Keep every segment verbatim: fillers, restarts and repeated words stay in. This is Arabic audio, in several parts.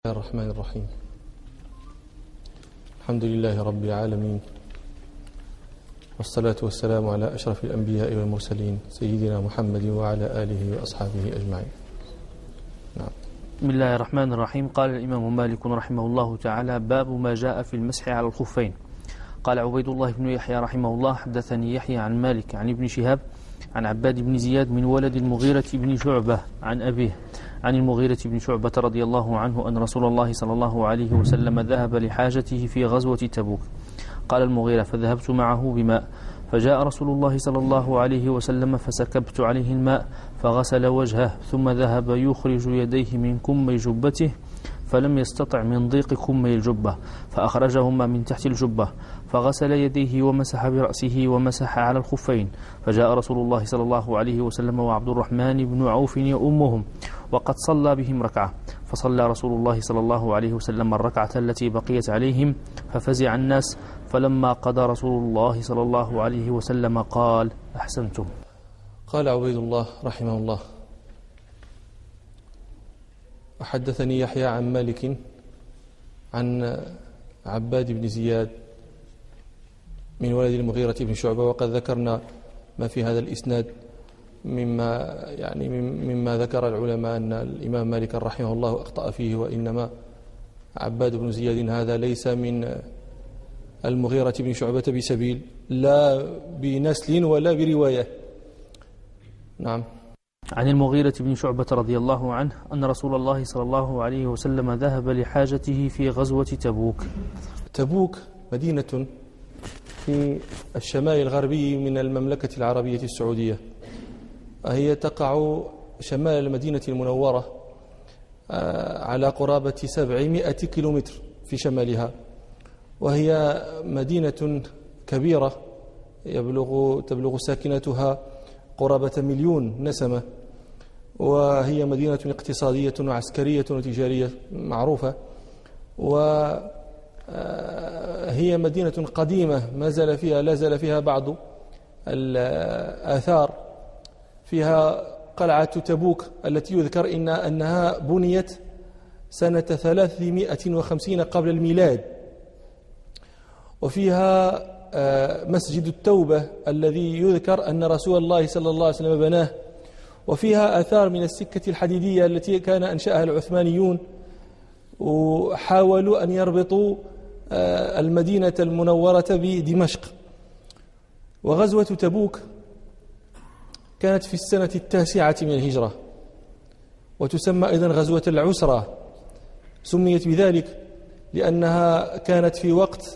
بسم الله الرحمن الرحيم. الحمد لله رب العالمين، والصلاة والسلام على أشرف الأنبياء والمرسلين سيدنا محمد وعلى آله وأصحابه أجمعين. نعم. بسم الله الرحمن الرحيم. قال الإمام مالك رحمه الله تعالى: باب ما جاء في المسح على الخفين. قال عبيد الله بن يحيى رحمه الله: حدثني يحيى عن مالك عن ابن شهاب عن عباد بن زياد من ولد المغيرة بن شعبة عن أبيه عن المغيرة بن شعبة رضي الله عنه أن رسول الله صلى الله عليه وسلم ذهب لحاجته في غزوة تبوك. قال المغيرة: فذهبت معه بماء، فجاء رسول الله صلى الله عليه وسلم فسكبت عليه الماء فغسل وجهه، ثم ذهب يخرج يديه من كمي جبته فلم يستطع من ضيق كمي الجبة فأخرجهما من تحت الجبة، فغسل يديه ومسح برأسه ومسح على الخفين. فجاء رسول الله صلى الله عليه وسلم وعبد الرحمن بن عوف يؤمهم وقد صلى بهم ركعة، فصلى رسول الله صلى الله عليه وسلم الركعة التي بقيت عليهم ففزع الناس، فلما قضى رسول الله صلى الله عليه وسلم قال: أحسنتم. قال عبيد الله رحمه الله: وحدثني يحيى عن مالك عن عباد بن زياد من ولد المغيرة بن شعبة، وقد ذكرنا ما في هذا الإسناد مما يعني مما ذكر العلماء أن الإمام مالك رحمه الله أخطأ فيه، وإنما عباد بن زياد هذا ليس من المغيرة بن شعبة بسبيل، لا بنسل ولا برواية. نعم. عن المغيرة بن شعبة رضي الله عنه أن رسول الله صلى الله عليه وسلم ذهب لحاجته في غزوة تبوك. تبوك مدينة في الشمال الغربي من المملكة العربية السعودية، هي تقع شمال المدينة المنورة على قرابة سبعمائة كيلومتر في شمالها، وهي مدينة كبيرة يبلغ تبلغ ساكنتها قرابة مليون نسمة، وهي مدينة اقتصادية وعسكرية وتجارية معروفة، وهي مدينة قديمة ما زال فيها لا زال فيها بعض الآثار. فيها قلعة تبوك التي يذكر إن أنها بنيت سنة ثلاثمائة وخمسين قبل الميلاد، وفيها مسجد التوبة الذي يذكر أن رسول الله صلى الله عليه وسلم بناه، وفيها آثار من السكة الحديدية التي كان أنشأها العثمانيون، وحاولوا أن يربطوا المدينة المنورة بدمشق. وغزوة تبوك كانت في السنة التاسعة من الهجرة، وتسمى أيضا غزوة العسرة، سميت بذلك لأنها كانت في وقت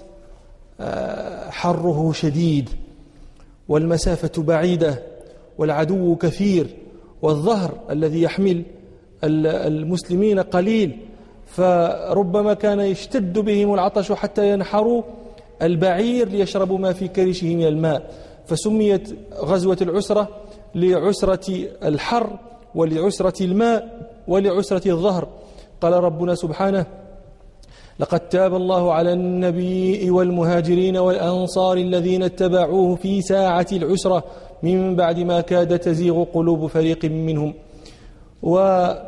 حره شديد والمسافة بعيدة والعدو كثير والظهر الذي يحمل المسلمين قليل، فربما كان يشتد بهم العطش حتى ينحروا البعير ليشربوا ما في كرشه من الماء، فسميت غزوة العسرة لعسرة الحر ولعسرة الماء ولعسرة الظهر. قال ربنا سبحانه: لقد تاب الله على النبي والمهاجرين والأنصار الذين اتبعوه في ساعة العسرة من بعد ما كاد تزيغ قلوب فريق منهم. وندب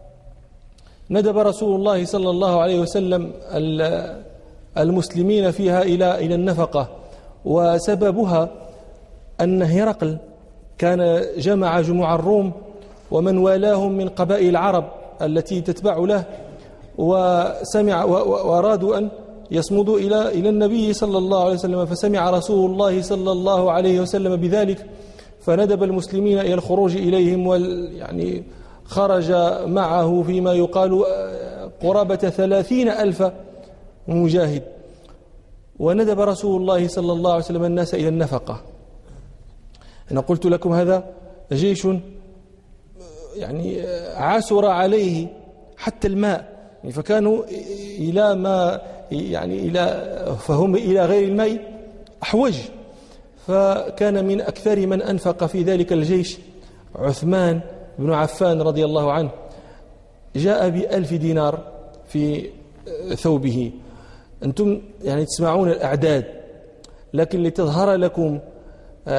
رسول الله صلى الله عليه وسلم المسلمين فيها إلى إلى النفقة، وسببها أن هرقل كان جمع جموع الروم ومن والاهم من قبائل العرب التي تتبع له، وسمع وأرادوا أن يصمدوا إلى إلى النبي صلى الله عليه وسلم، فسمع رسول الله صلى الله عليه وسلم بذلك، فندب المسلمين إلى الخروج إليهم، ويعني خرج معه فيما يقال قرابة ثلاثين ألف مجاهد. وندب رسول الله صلى الله عليه وسلم الناس إلى النفقة. أنا قلت لكم هذا جيش يعني عسر عليه حتى الماء، فكانوا إلى ما يعني إلى فهم إلى غير الماء أحوج، فكان من أكثر من أنفق في ذلك الجيش عثمان بن عفان رضي الله عنه، جاء بألف دينار في ثوبه. أنتم يعني تسمعون الأعداد، لكن لتظهر لكم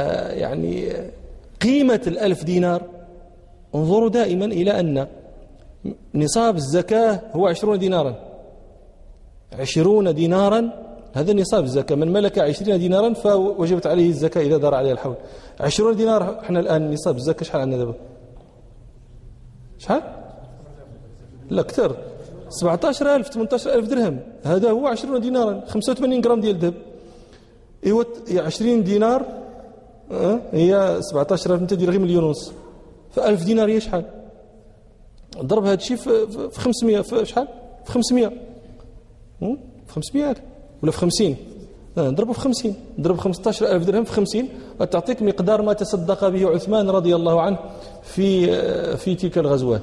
يعني قيمة الألف دينار انظروا دائما إلى أن نصاب الزكاة هو عشرون دينارا، عشرون دينارا هذا نصاب الزكاة. من ملك عشرين دينارا فوجبت عليه الزكاة إذا دار عليه الحول. عشرون دينار احنا الآن نصاب الزكاة شحال عندنا دابا؟ شحال؟ لا كثر، سبعة عشر ألف ثمانية عشر ألف درهم. هذا هو عشرون دينارا، خمسة وثمانين غرام ديال الذهب. ايوا عشرين دينار اه هي سبعة عشر ألف، انت دير غير مليون ونص، فألف دينار هي شحال؟ ضرب هذا الشيء في خمسمائة، في شحال؟ في خمسمائة، في خمسمائة ولا في خمسين، نضربه في خمسين، نضرب خمسة عشر ألف درهم في خمسين تعطيك مقدار ما تصدق به عثمان رضي الله عنه في في تلك الغزوات.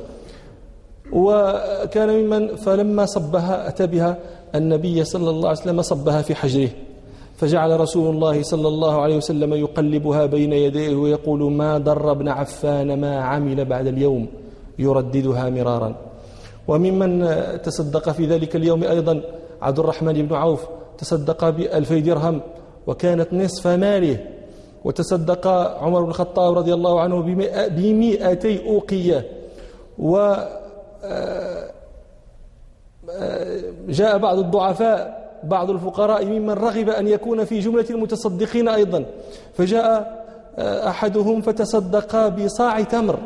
وكان ممن فلما صبها أتى بها النبي صلى الله عليه وسلم صبها في حجره، فجعل رسول الله صلى الله عليه وسلم يقلبها بين يديه ويقول: ما ضر ابن عفان ما عمل بعد اليوم، يرددها مرارا. وممن تصدق في ذلك اليوم أيضا عبد الرحمن بن عوف، تصدق بألفي درهم وكانت نصف ماله. وتصدق عمر بن الخطاب رضي الله عنه بمئتي أوقية. و جاء بعض الضعفاء بعض الفقراء ممن رغب أن يكون في جملة المتصدقين أيضا، فجاء أحدهم فتصدق بصاع تمر،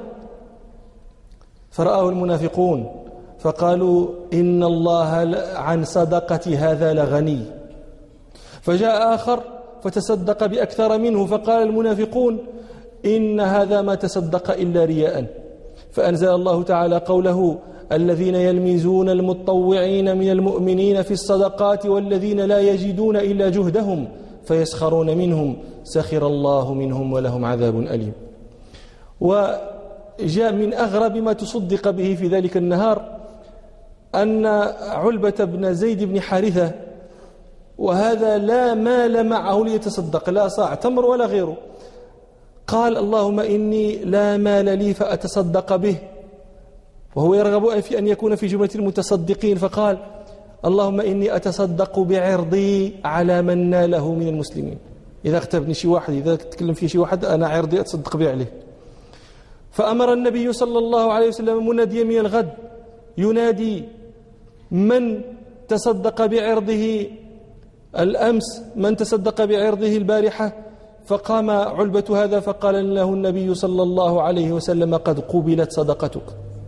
فرآه المنافقون فقالوا: إن الله عن صدقة هذا لغني. فجاء آخر فتصدق بأكثر منه، فقال المنافقون: إن هذا ما تصدق إلا رياء. فأنزل الله تعالى قوله: الذين يلمزون المتطوعين من المؤمنين في الصدقات والذين لا يجدون إلا جهدهم فيسخرون منهم سخر الله منهم ولهم عذاب أليم. وجاء من أغرب ما تصدق به في ذلك النهار أن علبة بن زيد بن حارثة، وهذا لا مال معه ليتصدق، لا صاع تمر ولا غيره، قال: اللهم إني لا مال لي فأتصدق به، وهو يرغب في أن يكون في جملة المتصدقين، فقال: اللهم إني أتصدق بعرضي على من ناله من المسلمين. إذا اغتابني شي واحد، إذا تكلم فيه شي واحد، أنا عرضي أتصدق به عليه. فأمر النبي صلى الله عليه وسلم مناديا من الغد ينادي من تصدق بعرضه الأمس، من تصدق بعرضه البارحة، فقام علبة هذا فقال له النبي صلى الله عليه وسلم: قد قبلت صدقتك.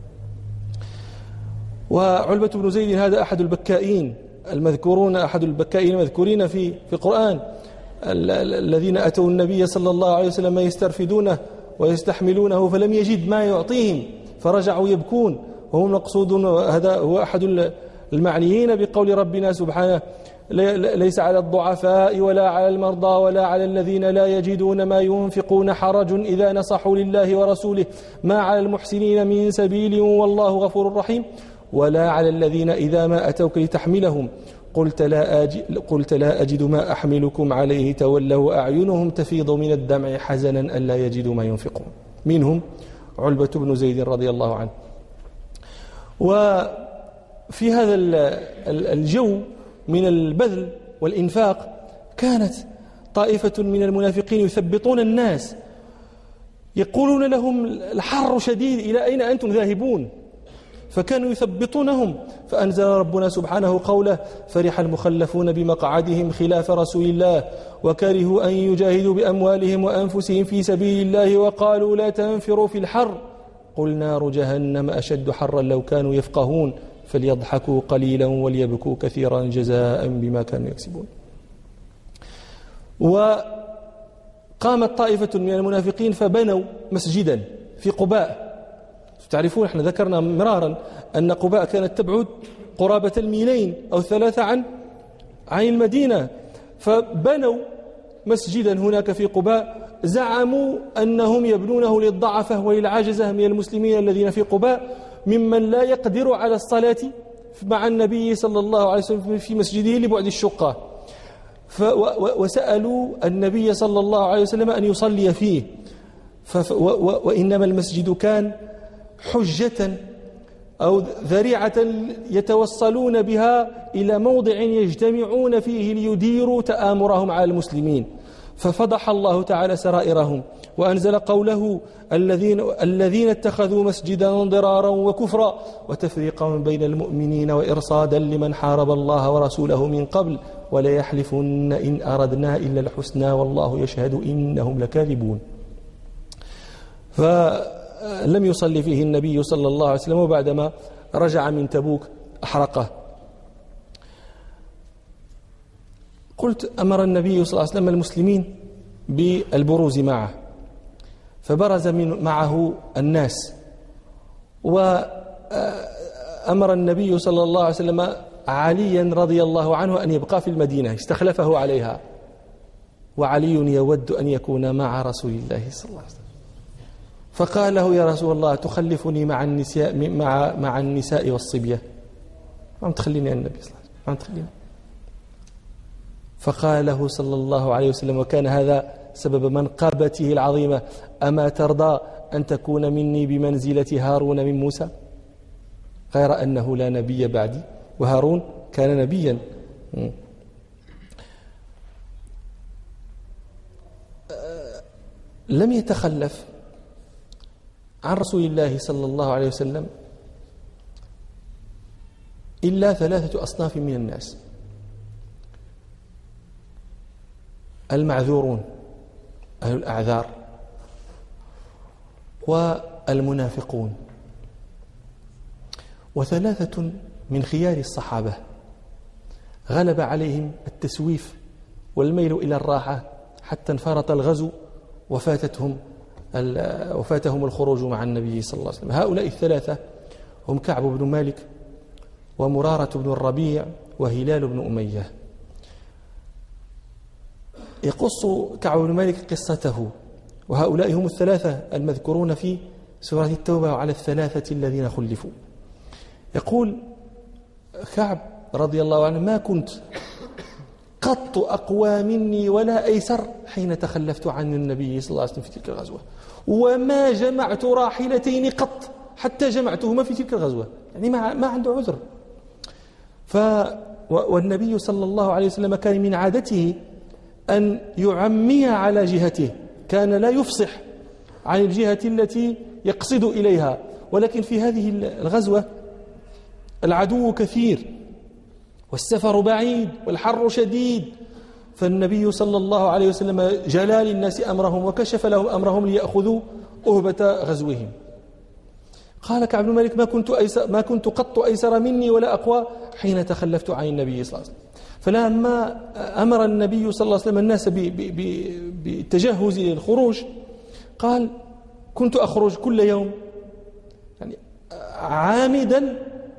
وعلبة بن زيد هذا أحد البكائين المذكورون، أحد البكائين المذكورين في في القرآن، الذين أتوا النبي صلى الله عليه وسلم يسترفدونه ويستحملونه فلم يجد ما يعطيهم فرجعوا يبكون، وهم مقصود. هذا هو أحد المعنيين بقول ربنا سبحانه: ليس على الضعفاء ولا على المرضى ولا على الذين لا يجدون ما ينفقون حرج إذا نصحوا لله ورسوله ما على المحسنين من سبيل والله غفور رحيم، ولا على الذين إذا ما أتوك لتحملهم قلت لا أجد, قلت لا أجد ما أحملكم عليه تولوا أعينهم تفيض من الدمع حزنا ألا يجدوا ما ينفقون. منهم علبة بن زيد رضي الله عنه. وفي هذا الجو من البذل والإنفاق كانت طائفة من المنافقين يثبطون الناس، يقولون لهم: الحر شديد، إلى أين أنتم ذاهبون؟ فكانوا يثبطونهم. فأنزل ربنا سبحانه قوله: فرح المخلفون بمقعدهم خلاف رسول الله وكرهوا أن يجاهدوا بأموالهم وأنفسهم في سبيل الله وقالوا لا تنفروا في الحر قل نار جهنم أشد حرا لو كانوا يفقهون فليضحكوا قليلا وليبكوا كثيرا جزاء بما كانوا يكسبون. وقامت طائفة من المنافقين فبنوا مسجدا في قباء. تعرفون احنا ذكرنا مرارا أن قباء كانت تبعد قرابة الميلين أو ثلاثة عن عن المدينة، فبنوا مسجدا هناك في قباء، زعموا أنهم يبنونه للضعفة وللعجزة من المسلمين الذين في قباء ممن لا يقدر على الصلاة مع النبي صلى الله عليه وسلم في مسجده لبعد الشقة، وسألوا النبي صلى الله عليه وسلم أن يصلي فيه. وإنما المسجد كان حجة أو ذريعة يتوصلون بها إلى موضع يجتمعون فيه ليديروا تآمرهم على المسلمين، ففضح الله تعالى سرائرهم وأنزل قوله الذين, الذين اتخذوا مسجدا ضرارا وكفرا وتفريقا بين المؤمنين وإرصادا لمن حارب الله ورسوله من قبل ولا يحلفن إن أردنا إلا الحسنى والله يشهد إنهم لكاذبون. فلم يصلي فيه النبي صلى الله عليه وسلم، وبعدما رجع من تبوك أحرقه. قلت أمر النبي صلى الله عليه وسلم المسلمين بالبروز معه، فبرز من معه الناس، وأمر النبي صلى الله عليه وسلم عليا رضي الله عنه أن يبقى في المدينة، استخلفه عليها، وعلي يود أن يكون مع رسول الله صلى الله عليه وسلم. فقال له يا رسول الله تخلفني مع النساء مع مع النساء والصبية، ما تخليني النبي صلى الله عليه وسلم، ما تخليني. فقال له صلى الله عليه وسلم، وكان هذا سبب منقبته العظيمة: أما ترضى أن تكون مني بمنزلة هارون من موسى، غير أنه لا نبي بعدي، وهارون كان نبيا. لم يتخلف عن رسول الله صلى الله عليه وسلم إلا ثلاثة أصناف من الناس: المعذورون أهل الأعذار، والمنافقون، وثلاثة من خيار الصحابة غلب عليهم التسويف والميل إلى الراحة حتى انفرط الغزو وفاتتهم وفاتهم الخروج مع النبي صلى الله عليه وسلم. هؤلاء الثلاثة هم كعب بن مالك ومرارة بن الربيع وهلال بن أمية. يقص كعب بن مالك قصته، وهؤلاء هم الثلاثة المذكورون في سورة التوبة وعلى الثلاثة الذين خلفوا. يقول كعب رضي الله عنه: ما كنت قط أقوى مني ولا أيسر حين تخلفت عن النبي صلى الله عليه وسلم في تلك الغزوة، وما جمعت راحلتين قط حتى جمعتهما في تلك الغزوة، يعني ما ما عنده عذر. ف والنبي صلى الله عليه وسلم كان من عادته أن يعمي على جهته، كان لا يفصح عن الجهة التي يقصد إليها، ولكن في هذه الغزوة العدو كثير والسفر بعيد والحر شديد، فالنبي صلى الله عليه وسلم جلى للناس أمرهم وكشف لهم أمرهم ليأخذوا أهبة غزوهم. قال كعب بن مالك: ما كنت أيسر ما كنت قط أيسر مني ولا أقوى حين تخلفت عن النبي صلى الله عليه وسلم. فلما أمر النبي صلى الله عليه وسلم الناس بالتجهز للخروج قال: كنت أخرج كل يوم، يعني عامدا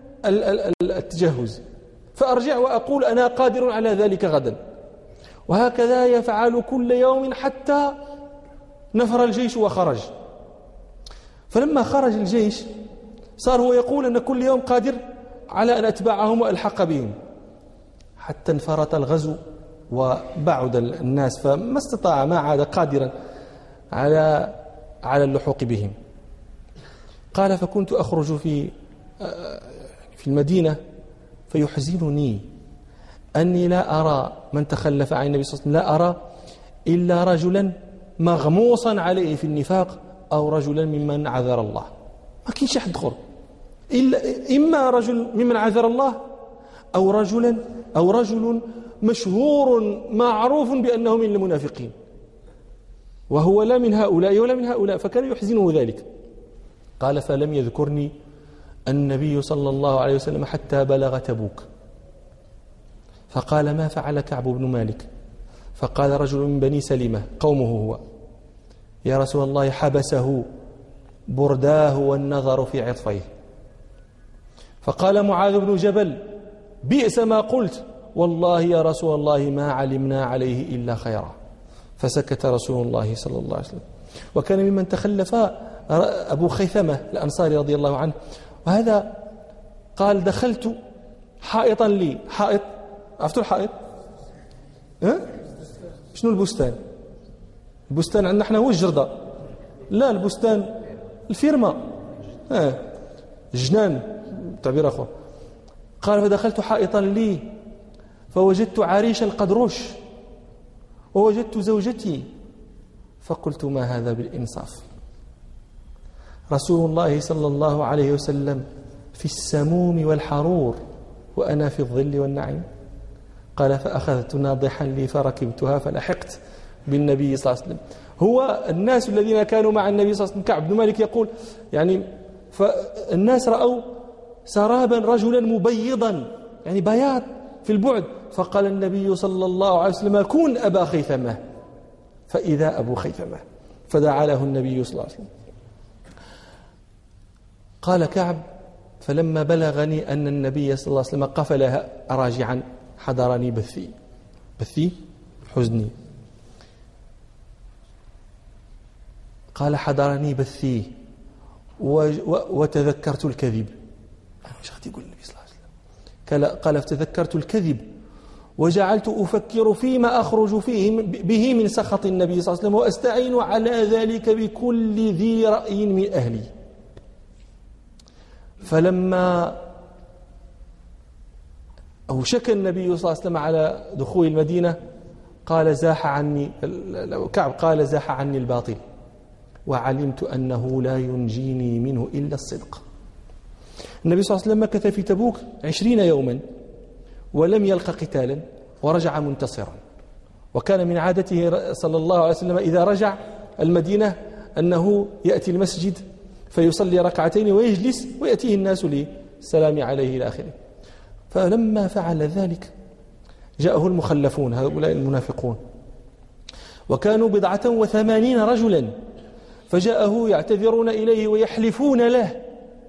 التجهز، فأرجع وأقول أنا قادر على ذلك غدا، وهكذا يفعل كل يوم حتى نفر الجيش وخرج. فلما خرج الجيش صار هو يقول أن كل يوم قادر على أن أتبعهم وألحق بهم، حتى انفرط الغزو وبعد الناس، فما استطاع، ما عاد قادرا على على اللحوق بهم. قال: فكنت أخرج في في المدينة فيحزنني أني لا أرى من تخلف عن النبي صلى الله عليه وسلم، لا أرى إلا رجلا مغموصا عليه في النفاق أو رجلا ممن عذر الله. ما كاينش أحد آخر إلا إما رجل ممن عذر الله أو رجلا أو رجل مشهور معروف بأنه من المنافقين، وهو لا من هؤلاء ولا من هؤلاء، فكان يحزنه ذلك. قال: فلم يذكرني النبي صلى الله عليه وسلم حتى بلغ تبوك، فقال: ما فعل كعب بن مالك؟ فقال رجل من بني سلمة قومه هو: يا رسول الله حبسه برداه والنظر في عطفيه. فقال معاذ بن جبل: بئس ما قلت، والله يا رسول الله ما علمنا عليه إلا خيرا. فسكت رسول الله صلى الله عليه وسلم. وكان ممن تخلف أبو خيثمة الأنصاري رضي الله عنه، وهذا قال: دخلت حائطا لي، حائط، عرفتوا الحائط؟ أه؟ شنو البستان؟ البستان عندنا احنا هو الجردة، لا البستان الفيرما، أه؟ جنان تعبير أخر. قال: فدخلت حائطا لي فوجدت عريشا قد رش، ووجدت زوجتي فقلت ما هذا بالإنصاف؟ رسول الله صلى الله عليه وسلم في السموم والحرور وأنا في الظل والنعيم. قال فأخذت ناضحا لي فركبتها فلحقت بالنبي صلى الله عليه وسلم. هو الناس الذين كانوا مع النبي صلى الله عليه وسلم، كعب بن مالك يقول يعني فالناس رأوا سرابا رجلا مبيضا، يعني بياض في البعد، فقال النبي صلى الله عليه وسلم كن أبا خيثمة، فإذا أبو خيثمة، فدعا له النبي صلى الله عليه وسلم. قال كعب فلما بلغني أن النبي صلى الله عليه وسلم قفلها راجعا حضرني بثي بثي حزني. قال حضرني بثي وتذكرت الكذب. ايش غادي يقول النبي صلى الله عليه وسلم؟ قال فتذكرت الكذب وجعلت أفكر فيما أخرج فيه به من سخط النبي صلى الله عليه وسلم وأستعين على ذلك بكل ذي رأي من أهلي. فلما أوشك النبي صلى الله عليه وسلم على دخول المدينة قال زاح عني كعب قال زاح عني الباطل وعلمت أنه لا ينجيني منه إلا الصدق. النبي صلى الله عليه وسلم مكث في تبوك عشرين يوما ولم يلق قتالا ورجع منتصرا، وكان من عادته صلى الله عليه وسلم إذا رجع المدينة أنه يأتي المسجد فيصلي ركعتين ويجلس ويأتيه الناس للسلام عليه إلى آخره. فلما فعل ذلك جاءه المخلفون هؤلاء المنافقون، وكانوا بضعة وثمانين رجلا، فجاءه يعتذرون إليه ويحلفون له.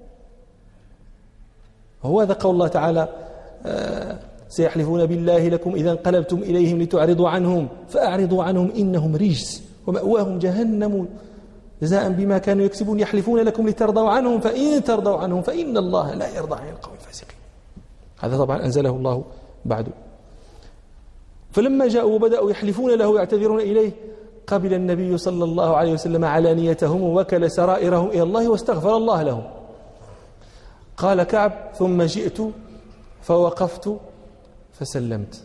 هو ذا قول الله تعالى آه سيحلفون بالله لكم إذا انقلبتم إليهم لتعرضوا عنهم فأعرضوا عنهم إنهم رجس ومأواهم جهنم جزاء بما كانوا يكسبون يحلفون لكم لترضوا عنهم فإن ترضوا عنهم فإن الله لا يرضى عن القوم الفاسقين. هذا طبعا أنزله الله بعد. فلما جاءوا وبدأوا يحلفون له ويعتذرون إليه قبل النبي صلى الله عليه وسلم علانيتهم ووكل سرائرهم إلى الله واستغفر الله لهم. قال كعب ثم جئت فوقفت فسلمت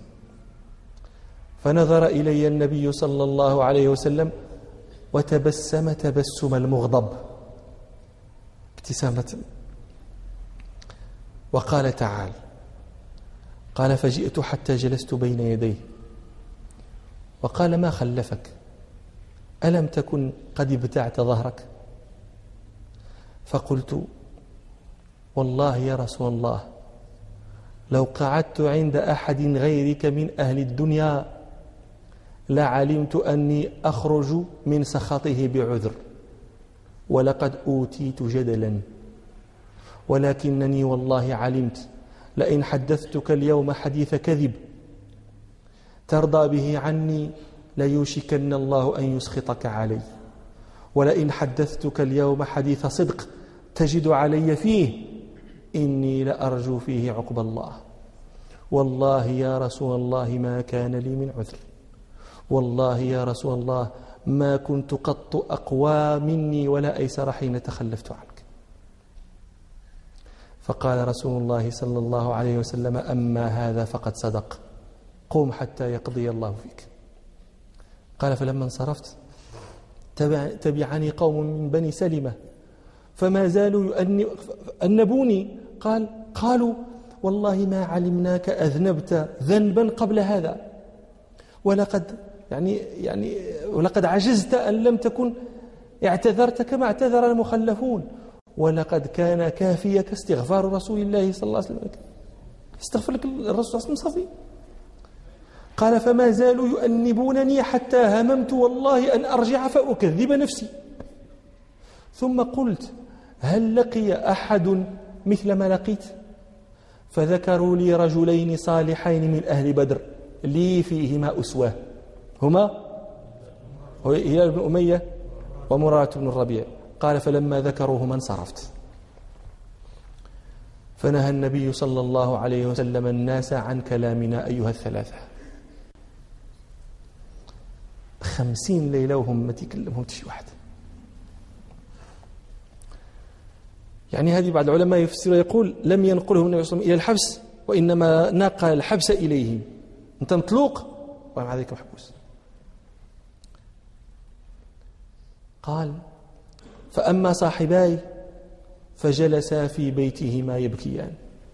فنظر إلي النبي صلى الله عليه وسلم وتبسم تبسم المغضب ابتسامة وقال تعال. قال فجئت حتى جلست بين يديه وقال ما خلفك؟ ألم تكن قد ابتعت ظهرك؟ فقلت والله يا رسول الله لو قعدت عند أحد غيرك من أهل الدنيا لعلمت أني أخرج من سخطه بعذر ولقد أوتيت جدلا، ولكنني والله علمت لئن حدثتك اليوم حديث كذب ترضى به عني ليوشكن الله أن يسخطك علي، ولئن حدثتك اليوم حديث صدق تجد علي فيه إني لأرجو فيه عقب الله. والله يا رسول الله ما كان لي من عذر، والله يا رسول الله ما كنت قط أقوى مني ولا أيسر حين تخلفت عنك. فقال رسول الله صلى الله عليه وسلم أما هذا فقد صدق، قم حتى يقضي الله فيك. قال فلما انصرفت تبعني قوم من بني سلمة فما زالوا يؤنبوني. قال قالوا والله ما علمناك أذنبت ذنبا قبل هذا، ولقد يعني يعني ولقد عجزت أن لم تكن اعتذرت كما اعتذر المخلفون، ولقد كان كافيك استغفار رسول الله صلى الله عليه وسلم، استغفر لك الرسول صلى الله عليه وسلم صفي. قال فما زالوا يؤنبونني حتى هممت والله أن أرجع فأكذب نفسي، ثم قلت هل لقي أحد مثل ما لقيت؟ فذكروا لي رجلين صالحين من أهل بدر لي فيهما أسوة، هما هلال بن أمية ومرارة بن الربيع. قال فلما ذكروهما انصرفت. فنهى النبي صلى الله عليه وسلم الناس عن كلامنا أيها الثلاثة. خمسين ليلة وهم ما تكلمهم شي واحد. يعني هذه بعض العلماء يفسر يقول لم ينقلهم النبي صلى الله عليه وسلم إلى الحبس، وإنما نقل الحبس إليهم. أنت مطلوق ومع ذلك محبوس. قال: فأما صاحباي فجلسا في بيتهما يبكيان،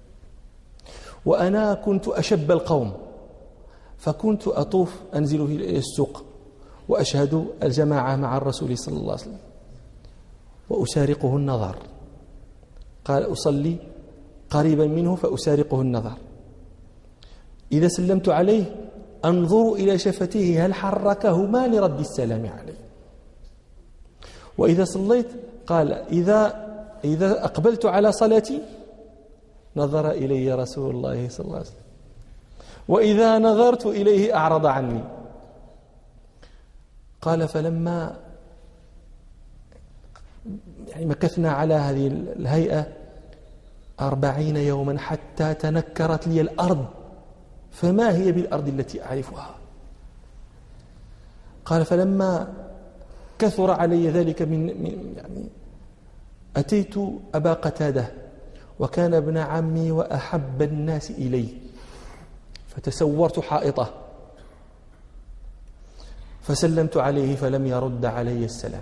وأنا كنت أشب القوم، فكنت أطوف أنزل في السوق وأشهد الجماعة مع الرسول صلى الله عليه وسلم وأسارقه النظر. قال: أصلي قريبا منه فأسارقه النظر، إذا سلمت عليه أنظر إلى شفتيه هل حركهما لرد السلام عليه، وإذا صليت قال إذا إذا أقبلت على صلاتي نظر إلي رسول الله صلى الله عليه وسلم، وإذا نظرت إليه أعرض عني. قال: فلما يعني مكثنا على هذه الهيئة أربعين يوما حتى تنكرت لي الأرض، فما هي بالأرض التي أعرفها؟ قال: فلما كثر علي ذلك من يعني أتيت أبا قتادة وكان ابن عمي وأحب الناس إلي، فتسورت حائطه فسلمت عليه فلم يرد علي السلام،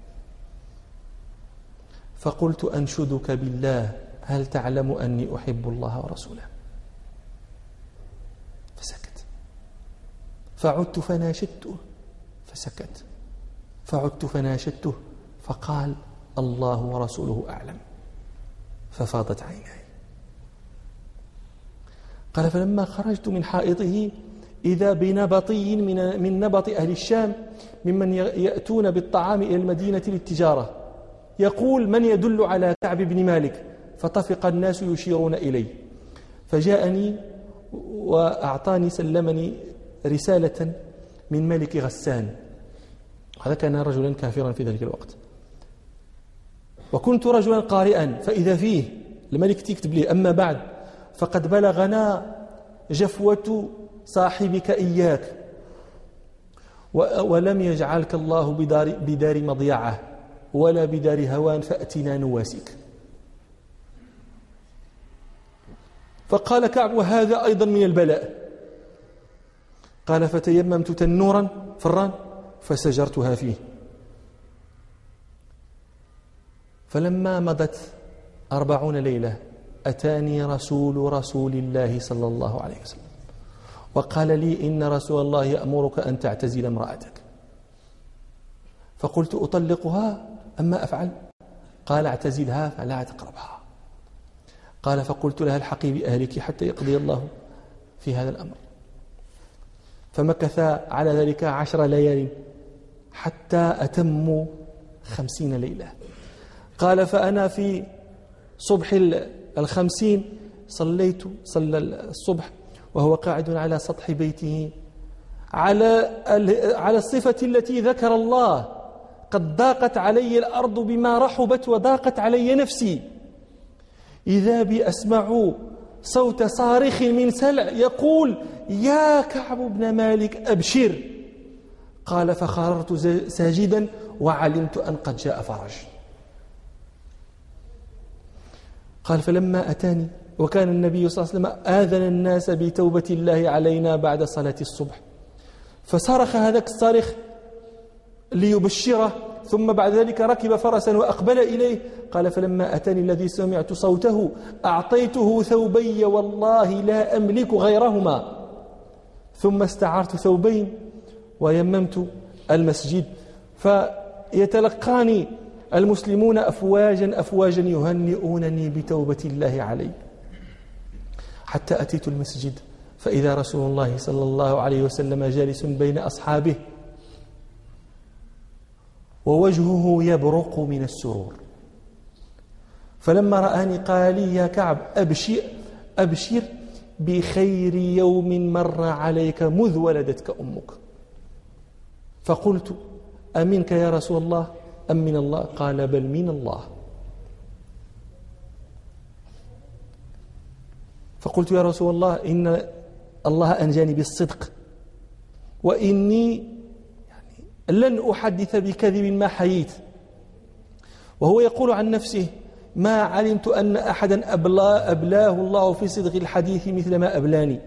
فقلت: أنشدك بالله هل تعلم أني أحب الله ورسوله؟ فسكت، فعدت فناشدته فسكت، فعدت فناشدته فقال: الله ورسوله أعلم، ففاضت عيناي. قال: فلما خرجت من حائطه إذا بنبطي من من نبط أهل الشام ممن يأتون بالطعام إلى المدينة للتجارة، يقول: من يدل على كعب بن مالك؟ فطفق الناس يشيرون إلي، فجاءني وأعطاني سلمني رسالة من ملك غسان، هذا كان رجلا كافرا في ذلك الوقت، وكنت رجلا قارئا، فإذا فيه الملك تكتب لي: أما بعد فقد بلغنا جفوة صاحبك إياك، ولم يجعلك الله بدار, بدار مضيعة ولا بدار هوان، فأتنا نواسك. فقال كعب: وهذا أيضا من البلاء. قال: فتيممت تنورا فران فسجرتها فيه. فلما مضت أربعون ليلة أتاني رسول رسول الله صلى الله عليه وسلم وقال لي: إن رسول الله يأمرك أن تعتزل امرأتك. فقلت: أطلقها أما أفعل؟ قال: اعتزلها فلا تقربها. قال: فقلت لها: الحقي بأهلك حتى يقضي الله في هذا الأمر. فمكث على ذلك عشر ليال حتى أتموا خمسين ليلة. قال: فأنا في صبح الخمسين صليت صلى الصبح وهو قاعد على سطح بيته على على الصفة التي ذكر الله: قد ضاقت علي الأرض بما رحبت وضاقت علي نفسي، إذا بي أسمع صوت صارخ من سلع يقول: يا كعب بن مالك أبشر. قال: فخررت ساجدا وعلمت أن قد جاء فرج. قال: فلما أتاني وكان النبي صلى الله عليه وسلم آذن الناس بتوبة الله علينا بعد صلاة الصبح، فصرخ هذاك الصارخ ليبشره، ثم بعد ذلك ركب فرسا وأقبل إليه. قال: فلما أتاني الذي سمعت صوته أعطيته ثوبي والله لا أملك غيرهما، ثم استعرت ثوبين ويممت المسجد، فيتلقاني المسلمون أفواجا أفواجا يهنئونني بتوبة الله علي، حتى أتيت المسجد فإذا رسول الله صلى الله عليه وسلم جالس بين أصحابه ووجهه يبرق من السرور. فلما رآني قال لي: يا كعب أبشر, أبشر بخير يوم مر عليك مذ ولدتك أمك. فقلت: أمنك يا رسول الله أم من الله؟ قال: بل من الله. فقلت: يا رسول الله إن الله أنجاني بالصدق، وإني يعني لن أحدث بكذب ما حييت. وهو يقول عن نفسه: ما علمت أن أحدا أبلا أبلاه الله في صدق الحديث مثل ما أبلاني.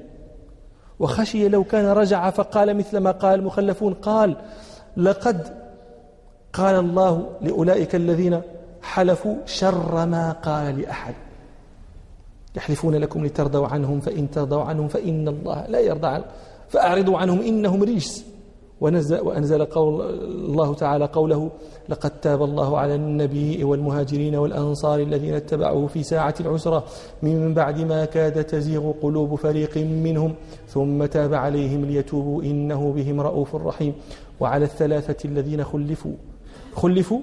وخشي لو كان رجع فقال مثل ما قال المخلفون، قال: لقد قال الله لأولئك الذين حلفوا شر ما قال لأحد يحلفون لكم لترضوا عنهم فإن ترضوا عنهم فإن الله لا يرضى عنهم فأعرضوا عنهم إنهم رجس. ونزل وأنزل قول الله تعالى قوله لقد تاب الله على النبي والمهاجرين والأنصار الذين اتبعوه في ساعة العسرة من بعد ما كاد تزيغ قلوب فريق منهم ثم تاب عليهم ليتوبوا إنه بهم رؤوف رحيم. وعلى الثلاثة الذين خلفوا خلفوا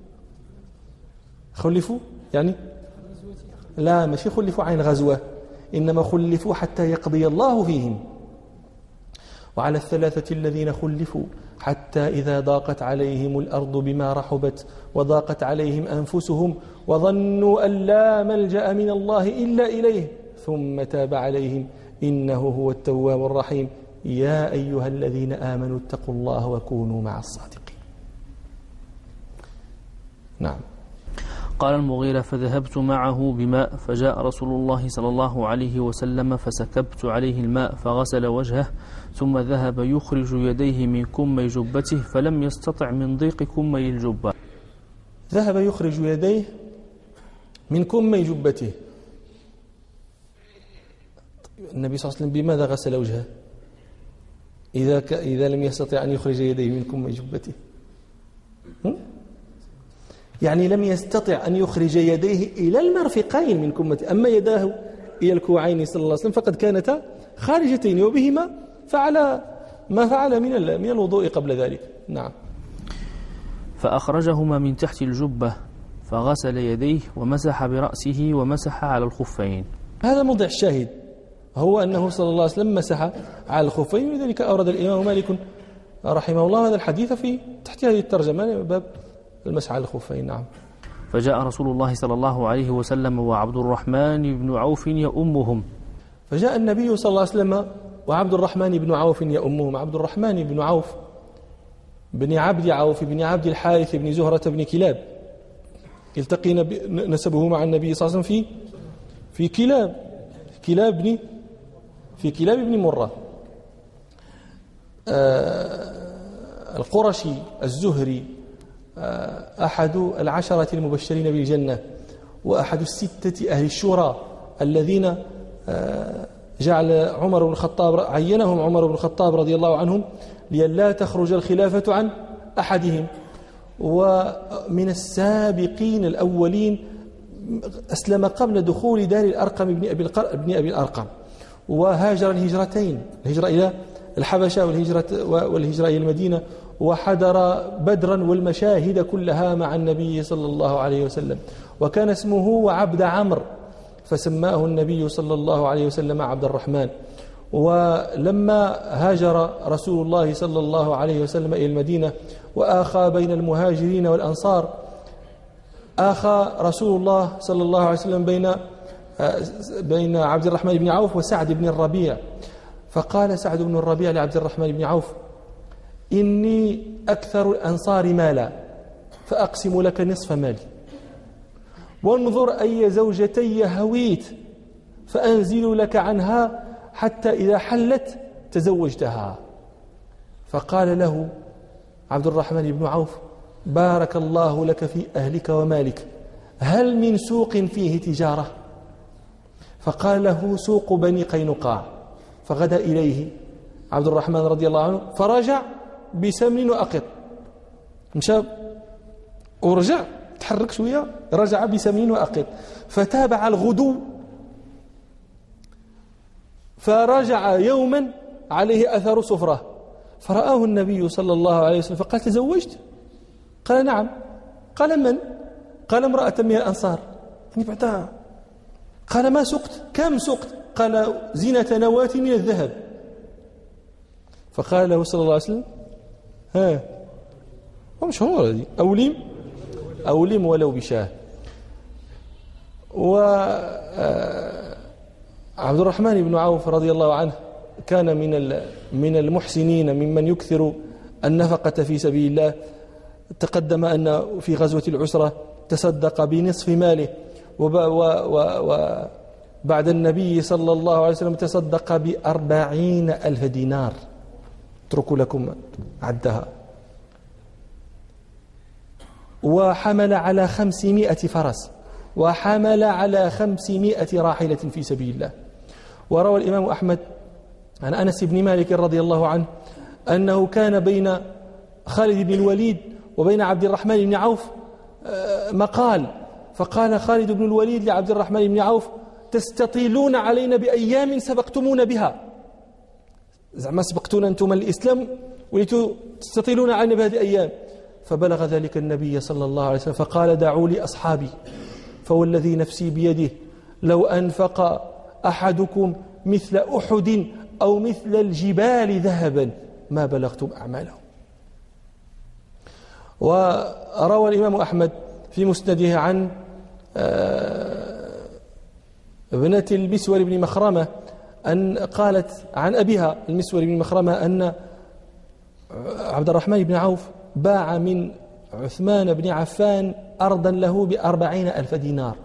خلفوا يعني لا ماشي خلفوا عن غزوة إنما خلفوا حتى يقضي الله فيهم. وعلى الثلاثة الذين خلفوا حتى إذا ضاقت عليهم الأرض بما رحبت وضاقت عليهم أنفسهم وظنوا أن لا ملجأ من الله إلا إليه ثم تاب عليهم إنه هو التواب الرحيم. يا أيها الذين آمنوا اتقوا الله وكونوا مع الصادقين. نعم. قال المغيرة فذهبت معه بماء فجاء رسول الله صلى الله عليه وسلم فسكبت عليه الماء فغسل وجهه ثم ذهب يخرج يديه من كمي جبته فلم يستطع من ضيق كمي الجبة. ذهب يخرج يديه من كمي جبته. النبي صلى الله عليه وسلم بماذا غسل وجهه إذا, ك... إذا لم يستطع أن يخرج يديه من كمي جبته؟ هم؟ يعني لم يستطع أن يخرج يديه إلى المرفقين من كمته، أما يداه إلى الكوعين صلى الله عليه وسلم فقد كانتا خارجتين وبهما فعل ما فعل من من الوضوء قبل ذلك. نعم. فأخرجهما من تحت الجبة فغسل يديه ومسح برأسه ومسح على الخفين. هذا موضع الشاهد، هو أنه صلى الله عليه وسلم مسح على الخفين، ولذلك أورد الإمام مالك رحمه الله هذا الحديث في تحت هذه الترجمة باب المسح على الخفين. نعم. فجاء رسول الله صلى الله عليه وسلم وعبد الرحمن بن عوف يؤمهم. فجاء النبي صلى الله عليه وسلم وعبد الرحمن بن عوف يؤمهم. عبد الرحمن بن عوف بن عبد عوف بن عبد الحارث بن زهرة بن كلاب، التقي نسبه مع النبي صلى الله عليه وسلم في في كلاب كلاب بن في كلاب بن مرة آه القرشي الزهري، آه أحد العشرة المبشرين بالجنة وأحد الستة أهل الشورى الذين آه جعل عمر بن الخطاب عينهم عمر بن الخطاب رضي الله عنهم لئلا تخرج الخلافة عن أحدهم. ومن السابقين الأولين أسلم قبل دخول دار الأرقم بن أبي بن أبي الأرقم، وهاجر الهجرتين، الهجرة إلى الحبشة والهجرة والهجرة إلى المدينة، وحضر بدرا والمشاهد كلها مع النبي صلى الله عليه وسلم. وكان اسمه عبد عمرو فسماه النبي صلى الله عليه وسلم عبد الرحمن. ولما هاجر رسول الله صلى الله عليه وسلم إلى المدينة وآخى بين المهاجرين والأنصار، آخى رسول الله صلى الله عليه وسلم بين بين عبد الرحمن بن عوف وسعد بن الربيع. فقال سعد بن الربيع لعبد الرحمن بن عوف: إني أكثر الأنصار مالا فأقسم لك نصف مالي، وانظر أي زوجتي هويت فأنزل لك عنها حتى إذا حلت تزوجتها. فقال له عبد الرحمن بن عوف: بارك الله لك في أهلك ومالك، هل من سوق فيه تجارة؟ فقال له: سوق بني قينقاع. فغدا إليه عبد الرحمن رضي الله عنه فرجع بسمن وأقط، مشى ورجع تحرك شوية، رجع بسمن وأقط، فتابع الغدو فرجع يوما عليه أثر صفرة، فرآه النبي صلى الله عليه وسلم فقال: تزوجت؟ قال: نعم. قال: من؟ قال: امرأة من الأنصار. قال: ما سقت؟ كم سقت؟ قال: زينة نواة من الذهب. فقال له صلى الله عليه وسلم: ها مش هو هذه أوليم أوليم ولو بشاه. وعبد الرحمن بن عوف رضي الله عنه كان من من المحسنين ممن يكثر النفقة في سبيل الله. تقدم أن في غزوة العسرة تصدق بنصف ماله، وبعد النبي صلى الله عليه وسلم تصدق بأربعين ألف دينار. اتركوا لكم عدها. وحمل على خمسمائة فرس، وحمل على خمسمائة راحلة في سبيل الله. وروى الإمام أحمد عن أنس بن مالك رضي الله عنه أنه كان بين خالد بن الوليد وبين عبد الرحمن بن عوف مقال، فقال خالد بن الوليد لعبد الرحمن بن عوف: تستطيلون علينا بأيام سبقتمون بها، زعما سبقتونا أنتم الإسلام ولتستطيلون علينا بهذه الأيام. فبلغ ذلك النبي صلى الله عليه وسلم فقال: دعوا لي أصحابي، فوالذي نفسي بيده لو أنفق أحدكم مثل أحد أو مثل الجبال ذهبا ما بلغتم أعمالهم. وروى الإمام أحمد في مسنده عن ابنة المسور بن مخرمة أن قالت عن أبيها المسور بن مخرمة أن عبد الرحمن بن عوف باع من عثمان بن عفان أرضا له بأربعين ألف دينار.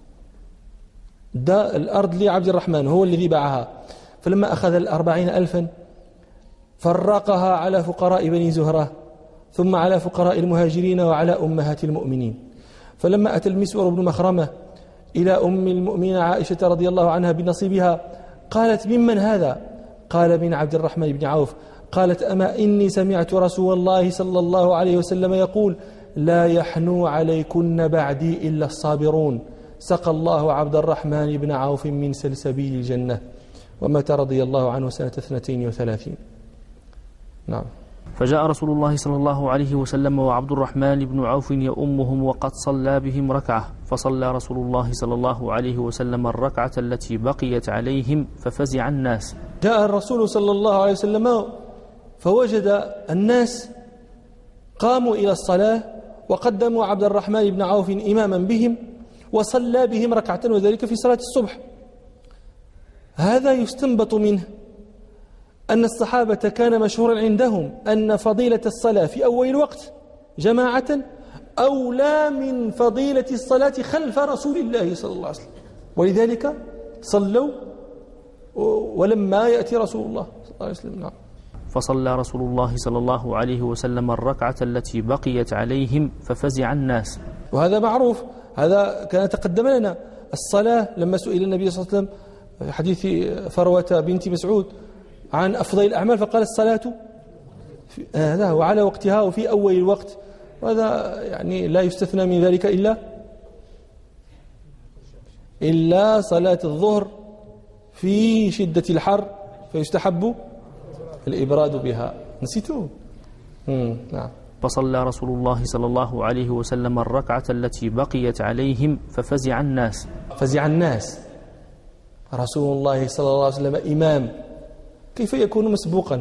ده الأرض لعبد الرحمن هو الذي باعها، فلما أخذ الأربعين ألفا فرقها على فقراء بني زهرة ثم على فقراء المهاجرين وعلى أمهات المؤمنين. فلما أتى المسور بن مخرمة إلى أم المؤمنين عائشة رضي الله عنها بنصيبها قالت: ممن هذا؟ قال: من عبد الرحمن بن عوف. قالت: أما إني سمعت رسول الله صلى الله عليه وسلم يقول: لا يحنو عليكن بعدي إلا الصابرون، سقى الله عبد الرحمن بن عوف من سلسبيل الجنة. ومات رضي الله عنه سنة اثنتين وثلاثين. نعم. فجاء رسول الله صلى الله عليه وسلم وعبد الرحمن بن عوف يؤمهم وقد صلى بهم ركعة، فصلى رسول الله صلى الله عليه وسلم الركعة التي بقيت عليهم ففزع الناس. جاء الرسول صلى الله عليه وسلم فوجد الناس قاموا إلى الصلاة وقدموا عبد الرحمن بن عوف إماما بهم وصلى بهم ركعة، وذلك في صلاة الصبح. هذا يستنبط منه أن الصحابة كان مشهورا عندهم أن فضيلة الصلاة في أول الوقت جماعة أولى من فضيلة الصلاة خلف رسول الله صلى الله عليه وسلم، ولذلك صلوا ولما يأتي رسول الله صلى الله عليه وسلم. نعم. فصلى رسول الله صلى الله عليه وسلم الركعة التي بقيت عليهم ففزع الناس. وهذا معروف، هذا كان تقدم لنا. الصلاة لما سئل النبي صلى الله عليه وسلم في حديث فروة بنت مسعود عن أفضل الأعمال فقال: الصلاة هذا وعلى وقتها وفي أول الوقت. وهذا يعني لا يستثنى من ذلك إلا إلا صلاة الظهر في شدة الحر فيستحب الإبراد بها. نسيتوه؟ نعم. فصلى رسول الله صلى الله عليه وسلم الركعة التي بقيت عليهم ففزع الناس. فزع الناس. رسول الله صلى الله عليه وسلم إمام، كيف يكون مسبوقا؟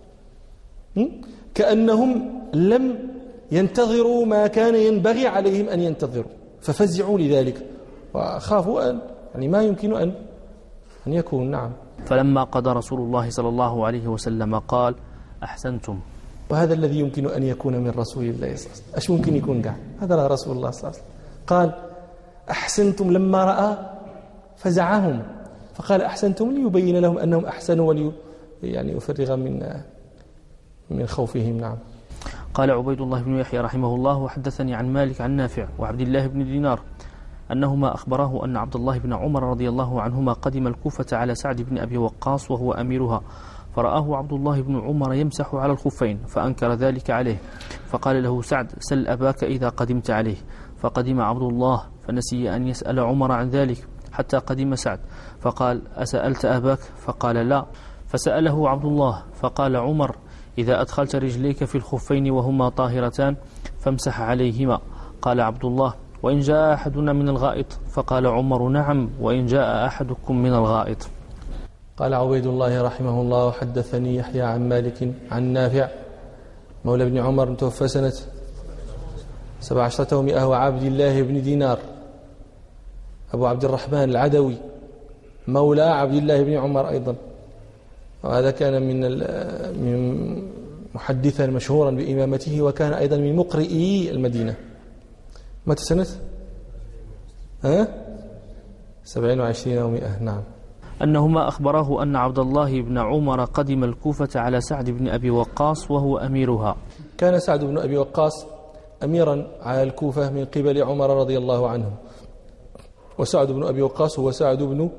كأنهم لم ينتظروا ما كان ينبغي عليهم أن ينتظروا ففزعوا لذلك وخافوا أن يعني ما يمكن أن أن يكون. نعم. فلما قضى رسول الله صلى الله عليه وسلم قال: أحسنتم. وهذا الذي يمكن أن يكون من رسول الله صلى الله عليه وسلم. أش ممكن يكون قاع؟ هذا رسول الله صلى الله عليه وسلم قال: أحسنتم لما رأى فزعهم، فقال: أحسنتم ليبين لهم أنهم أحسنوا ولي يعني يفرغ من من خوفهم. نعم. قال عبيد الله بن يحيى رحمه الله: وحدثني عن مالك عن نافع وعبد الله بن دينار أنهما أخبراه أن عبد الله بن عمر رضي الله عنهما قدم الكوفة على سعد بن أبي وقاص وهو أميرها، فرآه عبد الله بن عمر يمسح على الخفين فأنكر ذلك عليه، فقال له سعد: سل أباك إذا قدمت عليه. فقدم عبد الله فنسي أن يسأل عمر عن ذلك حتى قدم سعد، فقال: أسألت أباك؟ فقال: لا. فسأله عبد الله فقال عمر: إذا أدخلت رجليك في الخفين وهما طاهرتان فامسح عليهما. قال عبد الله: وإن جاء أحدنا من الغائط؟ فقال عمر: نعم، وإن جاء أحدكم من الغائط. قال عبيد الله رحمه الله: حدثني يحيى عن مالك عن نافع مولى بن عمر متوفى سنة سبع عشرة ومئة وعبد الله بن دينار أبو عبد الرحمن العدوي مولى عبد الله بن عمر أيضا، وهذا كان من من محدثا مشهورا بإمامته، وكان أيضا من مقرئي المدينة. متى سنة؟ ها؟ سبعين وعشرين ومئة. نعم. أنهما أخبره أن عبد الله بن عمر قدم الكوفة على سعد بن أبي وقاص وهو أميرها. كان سعد بن أبي وقاص أميرا على الكوفة من قبل عمر رضي الله عنه. وسعد بن أبي وقاص هو سعد بن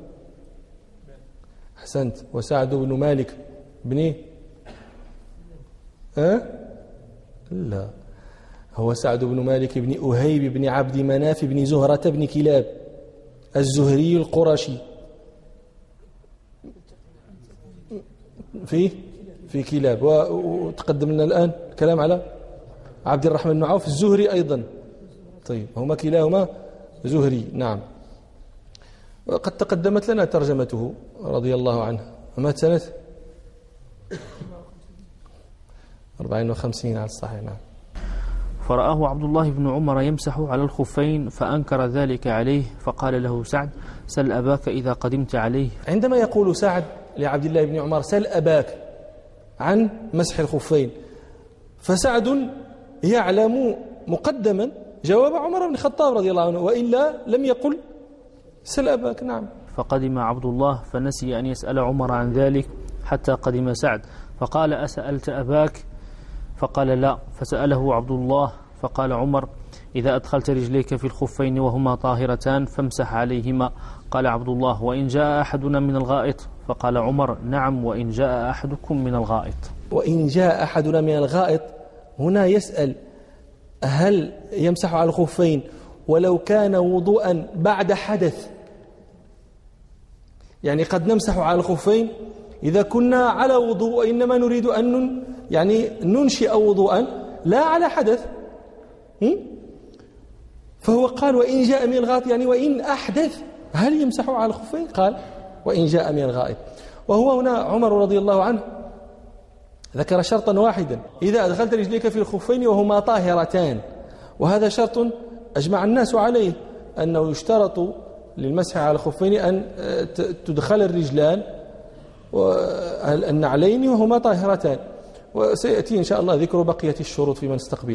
أحسنت وسعد بن مالك بن أه؟ لا هو سعد بن مالك بن أهيب بن عبد مناف بن زهرة بن كلاب الزهري القرشي في في كلاب. وتقدم لنا الآن الكلام على عبد الرحمن بن عوف الزهري أيضا. طيب هما كلاهما زهري. نعم. وقد تقدمت لنا ترجمته رضي الله عنه. مات سنة أربعين وخمسين على الصحيح. نعم. فرآه عبد الله بن عمر يمسح على الخفين فأنكر ذلك عليه فقال له سعد سل أباك إذا قدمت عليه. عندما يقول سعد لعبد الله بن عمر سل أباك عن مسح الخفين فسعد يعلم مقدما جواب عمر بن الخطاب رضي الله عنه وإلا لم يقل سل أباك. نعم. فقدم عبد الله فنسي أن يسأل عمر عن ذلك حتى قدم سعد فقال أسألت أباك فقال لا فسأله عبد الله فقال عمر إذا أدخلت رجليك في الخفين وهما طاهرتان فامسح عليهما. قال عبد الله وإن جاء أحدنا من الغائط فقال عمر نعم وإن جاء أحدكم من الغائط. وإن جاء أحدنا من الغائط هنا يسأل هل يمسح على الخفين ولو كان وضوءا بعد حدث؟ يعني قد نمسح على الخفين إذا كنا على وضوء وإنما نريد أن يعني ننشئ وضوءا لا على حدث. فهو قال وإن جاء من الغائط يعني وإن أحدث هل يمسح على الخفين؟ قال وإن جاء من الغائط. وهو هنا عمر رضي الله عنه ذكر شرطا واحدا إذا أدخلت رجليك في الخفين وهما طاهرتان. وهذا شرط أجمع الناس عليه أنه يشترط للمسح على الخفين أن تدخل الرجلان النعلين وهما طاهرتان. وسيأتي إن شاء الله ذكر بقية الشروط فيما نستقبل.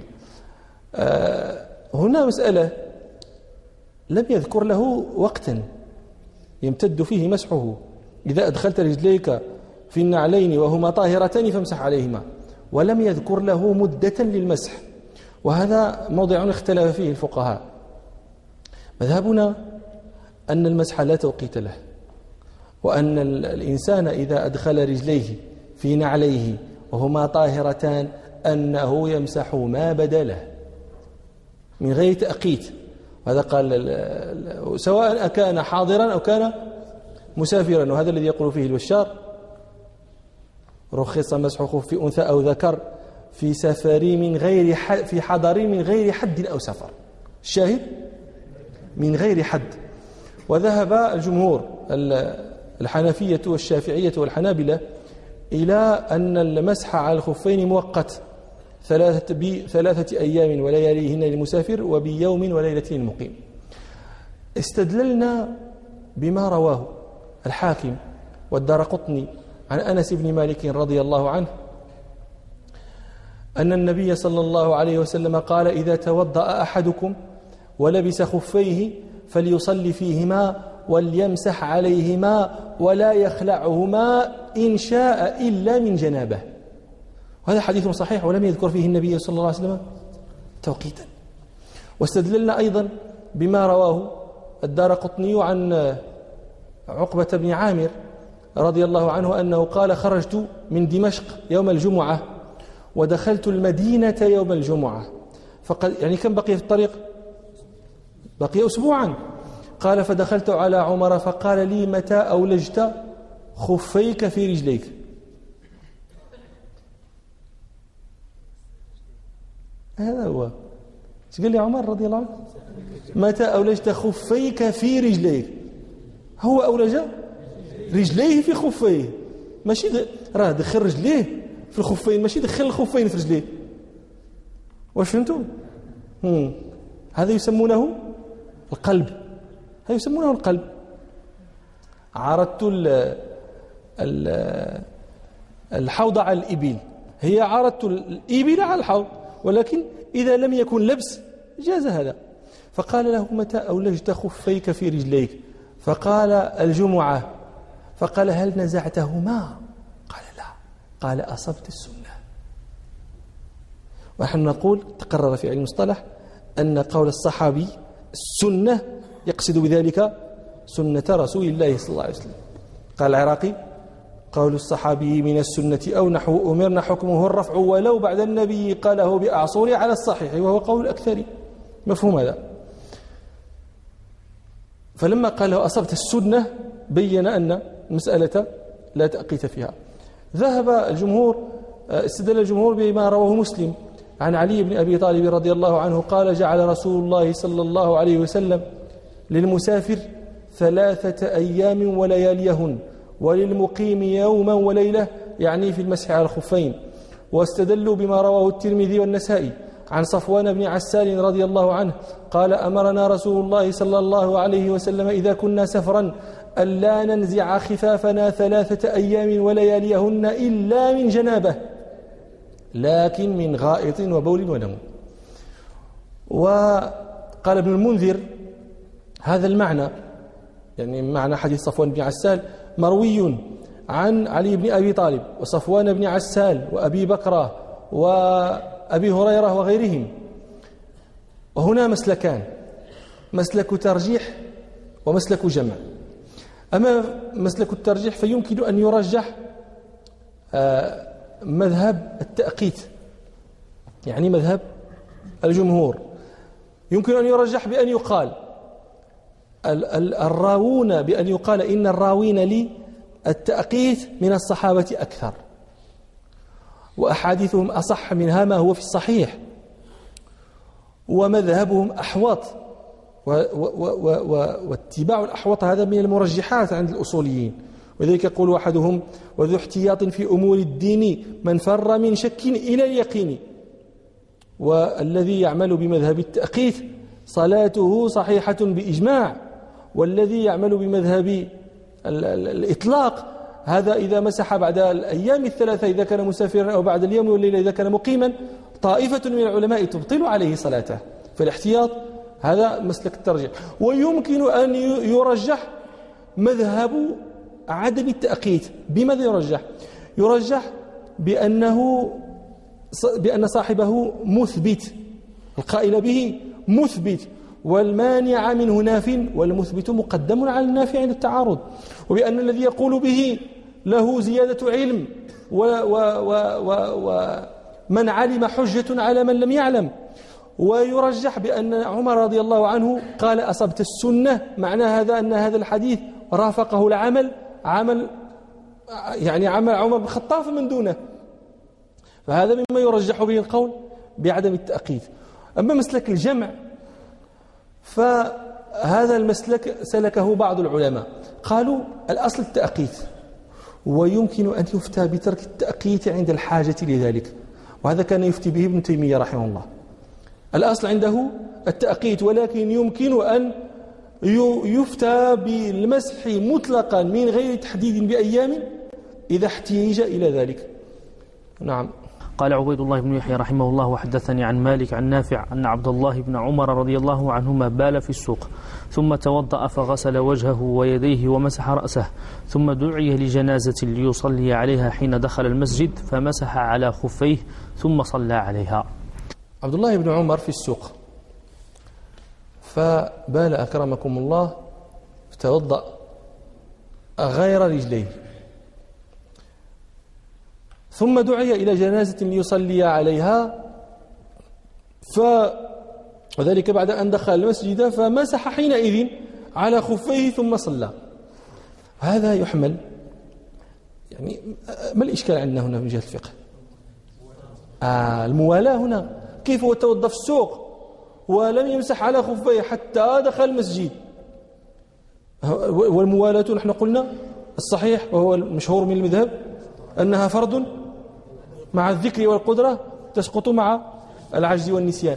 هنا مسألة لم يذكر له وقتا يمتد فيه مسحه. إذا أدخلت رجليك في النعلين وهما طاهرتان فامسح عليهما ولم يذكر له مدة للمسح. وهذا موضع اختلف فيه الفقهاء. مذهبنا أن المسح لا توقيت له وأن الإنسان إذا أدخل رجليه في نعليه وهما طاهرتان أنه يمسح ما بدله من غير تأقيت. وهذا قال سواء أكان حاضرا أو كان مسافرا. وهذا الذي يقول فيه البشار رخص مسح خف أنثى أو ذكر في سفر من غير في حضر من غير حد أو سفر. الشاهد من غير حد. وذهب الجمهور الحنفية والشافعية والحنابلة إلى أن المسح على الخفين مؤقت ثلاثة بثلاثة أيام ولياليهن للمسافر وبيوم وليلة للمقيم. استدللنا بما رواه الحاكم والدارقطني عن أنس بن مالك رضي الله عنه أن النبي صلى الله عليه وسلم قال إذا توضأ أحدكم ولبس خفيه فليصلي فيهما وليمسح عليهما ولا يخلعهما إن شاء إلا من جنابه. وهذا حديث صحيح ولم يذكر فيه النبي صلى الله عليه وسلم توقيتا. واستدللنا أيضا بما رواه الدارقطني عن عقبة بن عامر رضي الله عنه أنه قال خرجت من دمشق يوم الجمعة ودخلت المدينة يوم الجمعة فقد يعني كم بقي في الطريق؟ بقي أسبوعا. قال فدخلت على عمر فقال لي متى أولجت خفيك في رجليك؟ هذا هو. قال لي عمر رضي الله عنه متى أولجت خفيك في رجليك؟ هو أولج رجليه في خفيه ماشي راه دخل رجليه في الخفين ماشي دخل الخفين في رجليه. واش فهمتوا؟ هذا يسمونه القلب. هذا يسمونه القلب. عرضت الحوض على الإبل. هي عرضت الإبل على الحوض ولكن إذا لم يكن لبس جاز هذا. فقال له متى أولجت خفيك في رجليك؟ فقال الجمعة. فقال هل نزعتهما؟ قال لا. قال أصبت السنة. ونحن نقول تقرر في علم المصطلح أن قول الصحابي السنة يقصد بذلك سنة رسول الله صلى الله عليه وسلم. قال العراقي قول الصحابي من السنة أو نحو أمرنا حكمه الرفع ولو بعد النبي قاله بأعصور على الصحيح وهو قول الأكثر. مفهوم هذا؟ فلما قال له أصبت السنة بين أن المسألة لا تأقيت فيها. ذهب الجمهور استدل الجمهور بما رواه مسلم عن علي بن أبي طالب رضي الله عنه قال جعل رسول الله صلى الله عليه وسلم للمسافر ثلاثة أيام ولياليهن وللمقيم يوما وليلة يعني في المسح على الخفين. واستدلوا بما رواه الترمذي والنسائي عن صفوان بن عسال رضي الله عنه قال أمرنا رسول الله صلى الله عليه وسلم إذا كنا سفرا ألا ننزع خفافنا ثلاثة أيام ولياليهن إلا من جنابه لكن من غائط وبول ونوم. وقال ابن المنذر هذا المعنى يعني معنى حديث صفوان بن عسال مروي عن علي بن أبي طالب وصفوان بن عسال وأبي بكرة وأبي هريرة وغيرهم. وهنا مسلكان مسلك ترجيح ومسلك جمع. أما مسلك الترجيح فيمكن أن يرجح مذهب التأقيت يعني مذهب الجمهور. يمكن أن يرجح بأن يقال الراوون بأن يقال إن الراوين لي التأقيت من الصحابة أكثر وأحاديثهم أصح منها ما هو في الصحيح ومذهبهم أحوط واتباع الأحوط هذا من المرجحات عند الأصوليين. وذلك يقول أحدهم وذو احتياط في أمور الدين من فر من شك إلى اليقين. والذي يعمل بمذهب التأقيت صلاته صحيحة بإجماع والذي يعمل بمذهب الإطلاق هذا إذا مسح بعد الأيام الثلاثة إذا كان مسافرا أو بعد اليوم والليلة إذا كان مقيما طائفة من العلماء تبطل عليه صلاته. فالاحتياط هذا مسلك الترجيح. ويمكن أن يرجح مذهب عدم التأقيت. بماذا يرجح؟ يرجح بأنه بأن صاحبه مثبت القائل به مثبت والمانع منه ناف والمثبت مقدم على النافع عند التعارض. وبأن الذي يقول به له زيادة علم ومن علم حجة على من لم يعلم. ويرجح بأن عمر رضي الله عنه قال أصبت السنة معنى هذا أن هذا الحديث رافقه العمل عمل يعني عمل عمر بن الخطاب من دونه. فهذا مما يرجح به القول بعدم التأقيت. أما مسلك الجمع فهذا المسلك سلكه بعض العلماء قالوا الأصل التأقيت ويمكن أن يفتى بترك التأقيت عند الحاجة لذلك. وهذا كان يفتي به ابن تيمية رحمه الله. الأصل عنده التأقيت ولكن يمكن أن يفتى بالمسح مطلقا من غير تحديد بأيام إذا احتيج إلى ذلك. نعم. قال عبيد الله بن يحيى رحمه الله وحدثني عن مالك عن نافع أن عبد الله بن عمر رضي الله عنهما بال في السوق ثم توضأ فغسل وجهه ويديه ومسح رأسه ثم دعي لجنازة ليصلي عليها حين دخل المسجد فمسح على خفيه ثم صلى عليها. عبد الله بن عمر في السوق فبال أكرمكم الله فتوضأ غير رجليه ثم دعي إلى جنازة ليصلي عليها ف وذلك بعد أن دخل المسجد فمسح حينئذ على خفيه ثم صلى. هذا يحمل يعني ما الإشكال عندنا هنا من جهة الفقه؟ آه الموالاة هنا كيف هو توضأ في السوق ولم يمسح على خفيه حتى دخل المسجد. والموالاة نحن قلنا الصحيح وهو المشهور من المذهب أنها فرض مع الذكر والقدرة تسقط مع العجز والنسيان.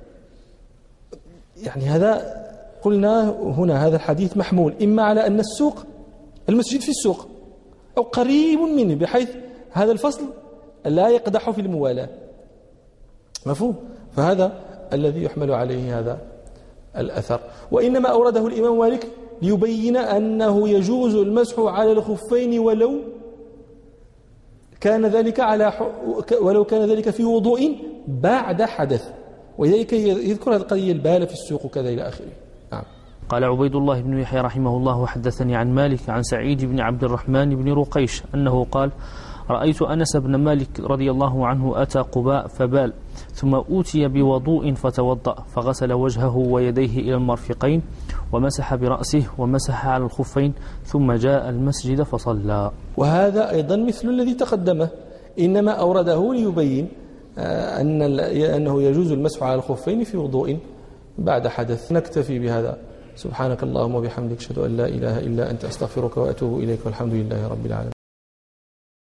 يعني هذا قلنا هنا هذا الحديث محمول إما على أن السوق المسجد في السوق أو قريب منه بحيث هذا الفصل لا يقدح في الموالاة. مفهوم؟ فهذا الذي يحمل عليه هذا الأثر. وإنما أورده الإمام مالك ليبين أنه يجوز المسح على الخفين ولو كان ذلك على ولو كان ذلك في وضوء بعد حدث. وذلك يذكر هذه القضية البالة في السوق وكذا إلى آخره. نعم. قال عبيد الله بن يحيى رحمه الله وحدثني عن مالك عن سعيد بن عبد الرحمن بن رقيش أنه قال رأيت أنس بن مالك رضي الله عنه أتى قباء فبال ثم أوتي بوضوء فتوضأ فغسل وجهه ويديه إلى المرفقين ومسح برأسه ومسح على الخفين ثم جاء المسجد فصلى. وهذا أيضا مثل الذي تقدمه، إنما أورده ليبين أن أنه يجوز المسح على الخفين في وضوء بعد حدث. نكتفي بهذا. سبحانك اللهم وبحمدك أشهد أن لا إله إلا أنت أستغفرك وأتوب إليك والحمد لله رب العالمين.